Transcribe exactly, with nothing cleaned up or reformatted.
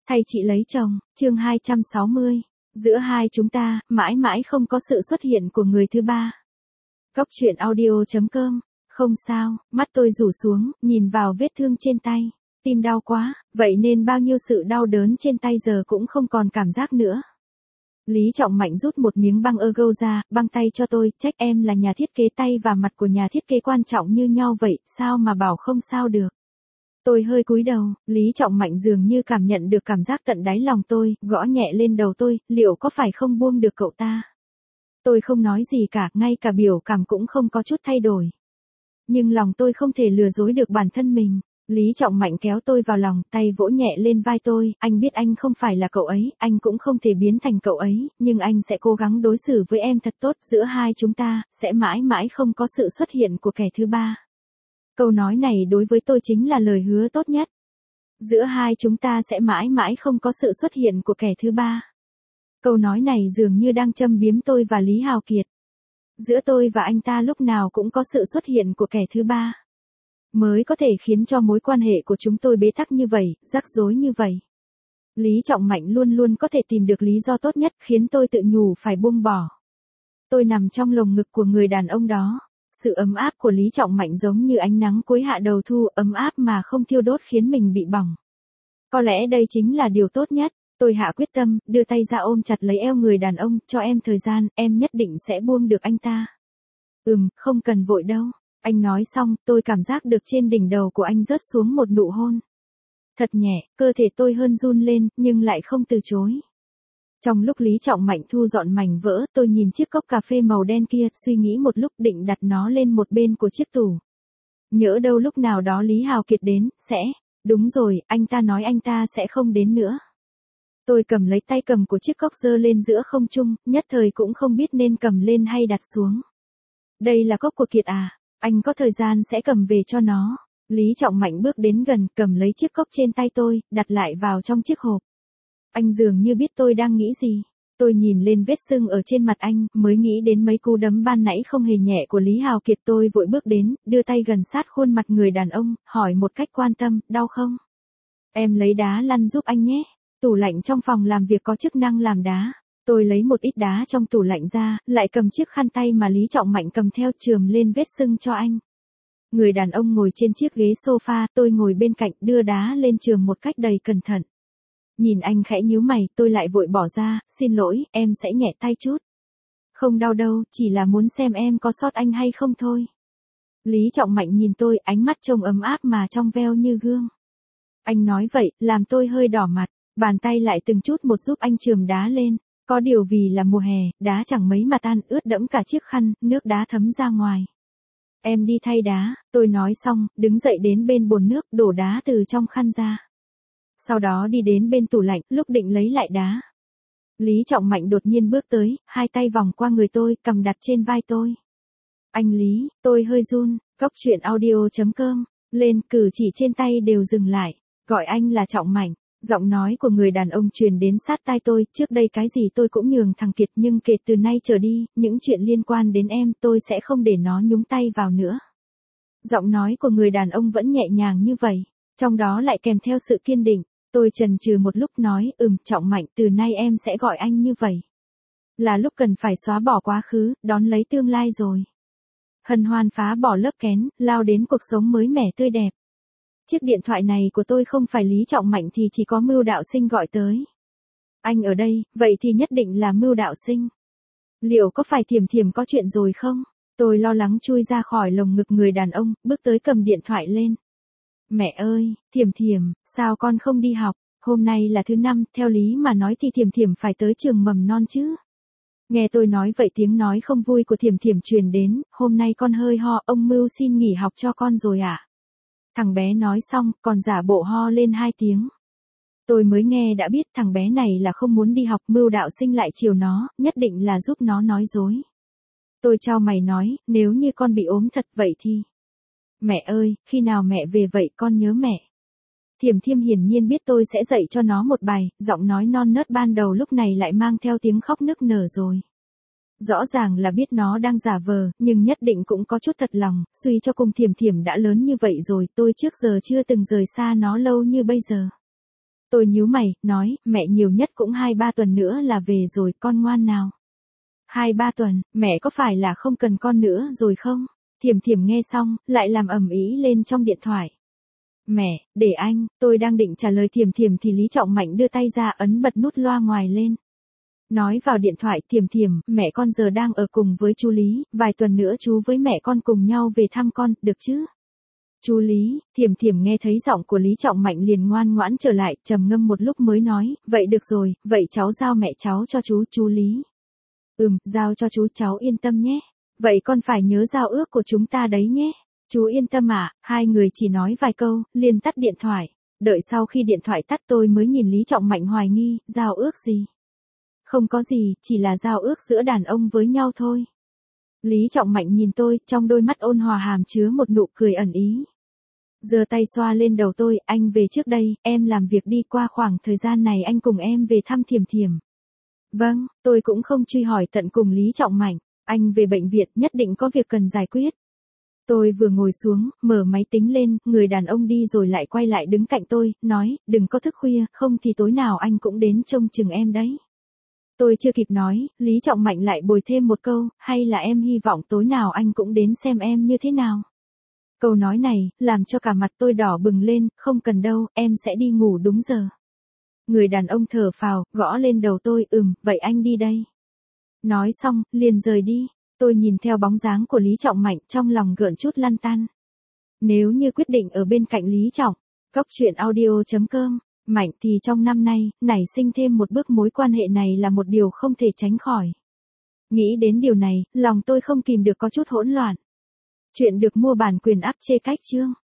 Thay chị lấy chồng, chương hai trăm sáu mươi. Giữa hai chúng ta, mãi mãi không có sự xuất hiện của người thứ ba. Cóc truyện audio chấm com. Không sao, mắt tôi rủ xuống, nhìn vào vết thương trên tay. Tim đau quá, vậy nên bao nhiêu sự đau đớn trên tay giờ cũng không còn cảm giác nữa. Lý Trọng Mạnh rút một miếng băng ergo ra, băng tay cho tôi, trách em là nhà thiết kế tay và mặt của nhà thiết kế quan trọng như nhau vậy, sao mà bảo không sao được. Tôi hơi cúi đầu, Lý Trọng Mạnh dường như cảm nhận được cảm giác tận đáy lòng tôi, gõ nhẹ lên đầu tôi, liệu có phải không buông được cậu ta? Tôi không nói gì cả, ngay cả biểu cảm cũng không có chút thay đổi. Nhưng lòng tôi không thể lừa dối được bản thân mình. Lý Trọng Mạnh kéo tôi vào lòng, tay vỗ nhẹ lên vai tôi, anh biết anh không phải là cậu ấy, anh cũng không thể biến thành cậu ấy, nhưng anh sẽ cố gắng đối xử với em thật tốt, giữa hai chúng ta, sẽ mãi mãi không có sự xuất hiện của kẻ thứ ba. Câu nói này đối với tôi chính là lời hứa tốt nhất. Giữa hai chúng ta sẽ mãi mãi không có sự xuất hiện của kẻ thứ ba. Câu nói này dường như đang châm biếm tôi và Lý Hào Kiệt. Giữa tôi và anh ta lúc nào cũng có sự xuất hiện của kẻ thứ ba. Mới có thể khiến cho mối quan hệ của chúng tôi bế tắc như vậy, rắc rối như vậy. Lý Trọng Mạnh luôn luôn có thể tìm được lý do tốt nhất khiến tôi tự nhủ phải buông bỏ. Tôi nằm trong lồng ngực của người đàn ông đó. Sự ấm áp của Lý Trọng Mạnh giống như ánh nắng cuối hạ đầu thu, ấm áp mà không thiêu đốt khiến mình bị bỏng. Có lẽ đây chính là điều tốt nhất. Tôi hạ quyết tâm, đưa tay ra ôm chặt lấy eo người đàn ông, cho em thời gian, em nhất định sẽ buông được anh ta. Ừm, không cần vội đâu. Anh nói xong, tôi cảm giác được trên đỉnh đầu của anh rớt xuống một nụ hôn. Thật nhẹ, cơ thể tôi hơn run lên, nhưng lại không từ chối. Trong lúc Lý Trọng Mạnh thu dọn mảnh vỡ, tôi nhìn chiếc cốc cà phê màu đen kia, suy nghĩ một lúc định đặt nó lên một bên của chiếc tủ. Nhỡ đâu lúc nào đó Lý Hào Kiệt đến, sẽ, đúng rồi, anh ta nói anh ta sẽ không đến nữa. Tôi cầm lấy tay cầm của chiếc cốc giơ lên giữa không trung, nhất thời cũng không biết nên cầm lên hay đặt xuống. Đây là cốc của Kiệt à, anh có thời gian sẽ cầm về cho nó. Lý Trọng Mạnh bước đến gần, cầm lấy chiếc cốc trên tay tôi, đặt lại vào trong chiếc hộp. Anh dường như biết tôi đang nghĩ gì. Tôi nhìn lên vết sưng ở trên mặt anh, mới nghĩ đến mấy cú đấm ban nãy không hề nhẹ của Lý Hào Kiệt. Tôi vội bước đến, đưa tay gần sát khuôn mặt người đàn ông, hỏi một cách quan tâm, đau không? Em lấy đá lăn giúp anh nhé. Tủ lạnh trong phòng làm việc có chức năng làm đá. Tôi lấy một ít đá trong tủ lạnh ra, lại cầm chiếc khăn tay mà Lý Trọng Mạnh cầm theo chườm lên vết sưng cho anh. Người đàn ông ngồi trên chiếc ghế sofa, tôi ngồi bên cạnh đưa đá lên chườm một cách đầy cẩn thận. Nhìn anh khẽ nhíu mày, tôi lại vội bỏ ra, xin lỗi, em sẽ nhẹ tay chút. Không đau đâu, chỉ là muốn xem em có sót anh hay không thôi. Lý Trọng Mạnh nhìn tôi, ánh mắt trông ấm áp mà trong veo như gương. Anh nói vậy, làm tôi hơi đỏ mặt, bàn tay lại từng chút một giúp anh chườm đá lên. Có điều vì là mùa hè, đá chẳng mấy mà tan, ướt đẫm cả chiếc khăn, nước đá thấm ra ngoài. Em đi thay đá, tôi nói xong, đứng dậy đến bên bồn nước, đổ đá từ trong khăn ra. Sau đó đi đến bên tủ lạnh, lúc định lấy lại đá. Lý Trọng Mạnh đột nhiên bước tới, hai tay vòng qua người tôi, cầm đặt trên vai tôi. Anh Lý, tôi hơi run, cóc truyện audio chấm com, lên, cử chỉ trên tay đều dừng lại, gọi anh là Trọng Mạnh. Giọng nói của người đàn ông truyền đến sát tai tôi, trước đây cái gì tôi cũng nhường thằng Kiệt, nhưng kể từ nay trở đi, những chuyện liên quan đến em tôi sẽ không để nó nhúng tay vào nữa. Giọng nói của người đàn ông vẫn nhẹ nhàng như vậy, trong đó lại kèm theo sự kiên định. Tôi chần chừ một lúc nói, ừm, Trọng Mạnh, từ nay em sẽ gọi anh như vậy. Là lúc cần phải xóa bỏ quá khứ, đón lấy tương lai rồi. Hân hoan phá bỏ lớp kén, lao đến cuộc sống mới mẻ tươi đẹp. Chiếc điện thoại này của tôi không phải Lý Trọng Mạnh thì chỉ có Mưu Đạo Sinh gọi tới. Anh ở đây, vậy thì nhất định là Mưu Đạo Sinh. Liệu có phải Thiểm Thiểm có chuyện rồi không? Tôi lo lắng chui ra khỏi lồng ngực người đàn ông, bước tới cầm điện thoại lên. Mẹ ơi, Thiểm Thiểm, sao con không đi học? Hôm nay là thứ năm, theo lý mà nói thì Thiểm Thiểm phải tới trường mầm non chứ. Nghe tôi nói vậy tiếng nói không vui của Thiểm Thiểm truyền đến, hôm nay con hơi ho, ông Mưu xin nghỉ học cho con rồi ạ. À? Thằng bé nói xong, còn giả bộ ho lên hai tiếng. Tôi mới nghe đã biết thằng bé này là không muốn đi học, Mưu Đạo Sinh lại chiều nó, nhất định là giúp nó nói dối. Tôi chau mày nói, nếu như con bị ốm thật vậy thì... Mẹ ơi, khi nào mẹ về vậy con nhớ mẹ. Thiểm Thiểm hiển nhiên biết tôi sẽ dạy cho nó một bài, giọng nói non nớt ban đầu lúc này lại mang theo tiếng khóc nức nở rồi. Rõ ràng là biết nó đang giả vờ, nhưng nhất định cũng có chút thật lòng, suy cho cùng Thiểm Thiểm đã lớn như vậy rồi, tôi trước giờ chưa từng rời xa nó lâu như bây giờ. Tôi nhíu mày, nói, mẹ nhiều nhất cũng hai ba tuần nữa là về rồi, con ngoan nào. Hai ba tuần, mẹ có phải là không cần con nữa rồi không? Thiểm Thiểm nghe xong, lại làm ầm ĩ lên trong điện thoại. Mẹ, để anh, tôi đang định trả lời Thiểm Thiểm thì Lý Trọng Mạnh đưa tay ra ấn bật nút loa ngoài lên. Nói vào điện thoại, Thiểm Thiểm, mẹ con giờ đang ở cùng với chú Lý, vài tuần nữa chú với mẹ con cùng nhau về thăm con, được chứ? Chú Lý, Thiểm Thiểm nghe thấy giọng của Lý Trọng Mạnh liền ngoan ngoãn trở lại, trầm ngâm một lúc mới nói, vậy được rồi, vậy cháu giao mẹ cháu cho chú, chú Lý. Ừm, giao cho chú, cháu yên tâm nhé. Vậy con phải nhớ giao ước của chúng ta đấy nhé. Chú yên tâm ạ, à, hai người chỉ nói vài câu, liền tắt điện thoại. Đợi sau khi điện thoại tắt tôi mới nhìn Lý Trọng Mạnh hoài nghi, giao ước gì? Không có gì, chỉ là giao ước giữa đàn ông với nhau thôi. Lý Trọng Mạnh nhìn tôi, trong đôi mắt ôn hòa hàm chứa một nụ cười ẩn ý. Giơ tay xoa lên đầu tôi, anh về trước đây, em làm việc đi, qua khoảng thời gian này anh cùng em về thăm Thiểm Thiểm. Vâng, tôi cũng không truy hỏi tận cùng Lý Trọng Mạnh, anh về bệnh viện nhất định có việc cần giải quyết. Tôi vừa ngồi xuống, mở máy tính lên, người đàn ông đi rồi lại quay lại đứng cạnh tôi, nói, đừng có thức khuya, không thì tối nào anh cũng đến trông chừng em đấy. Tôi chưa kịp nói, Lý Trọng Mạnh lại bồi thêm một câu, hay là em hy vọng tối nào anh cũng đến xem em như thế nào. Câu nói này, làm cho cả mặt tôi đỏ bừng lên, không cần đâu, em sẽ đi ngủ đúng giờ. Người đàn ông thở phào, gõ lên đầu tôi, ừm, vậy anh đi đây. Nói xong, liền rời đi. Tôi nhìn theo bóng dáng của Lý Trọng Mạnh, trong lòng gợn chút lăn tăn. Nếu như quyết định ở bên cạnh Lý Trọng, Cóc truyện audio chấm com, Mạnh thì trong năm nay, nảy sinh thêm một bước mối quan hệ này là một điều không thể tránh khỏi. Nghĩ đến điều này, lòng tôi không kìm được có chút hỗn loạn. Chuyện được mua bản quyền áp chê cách chương.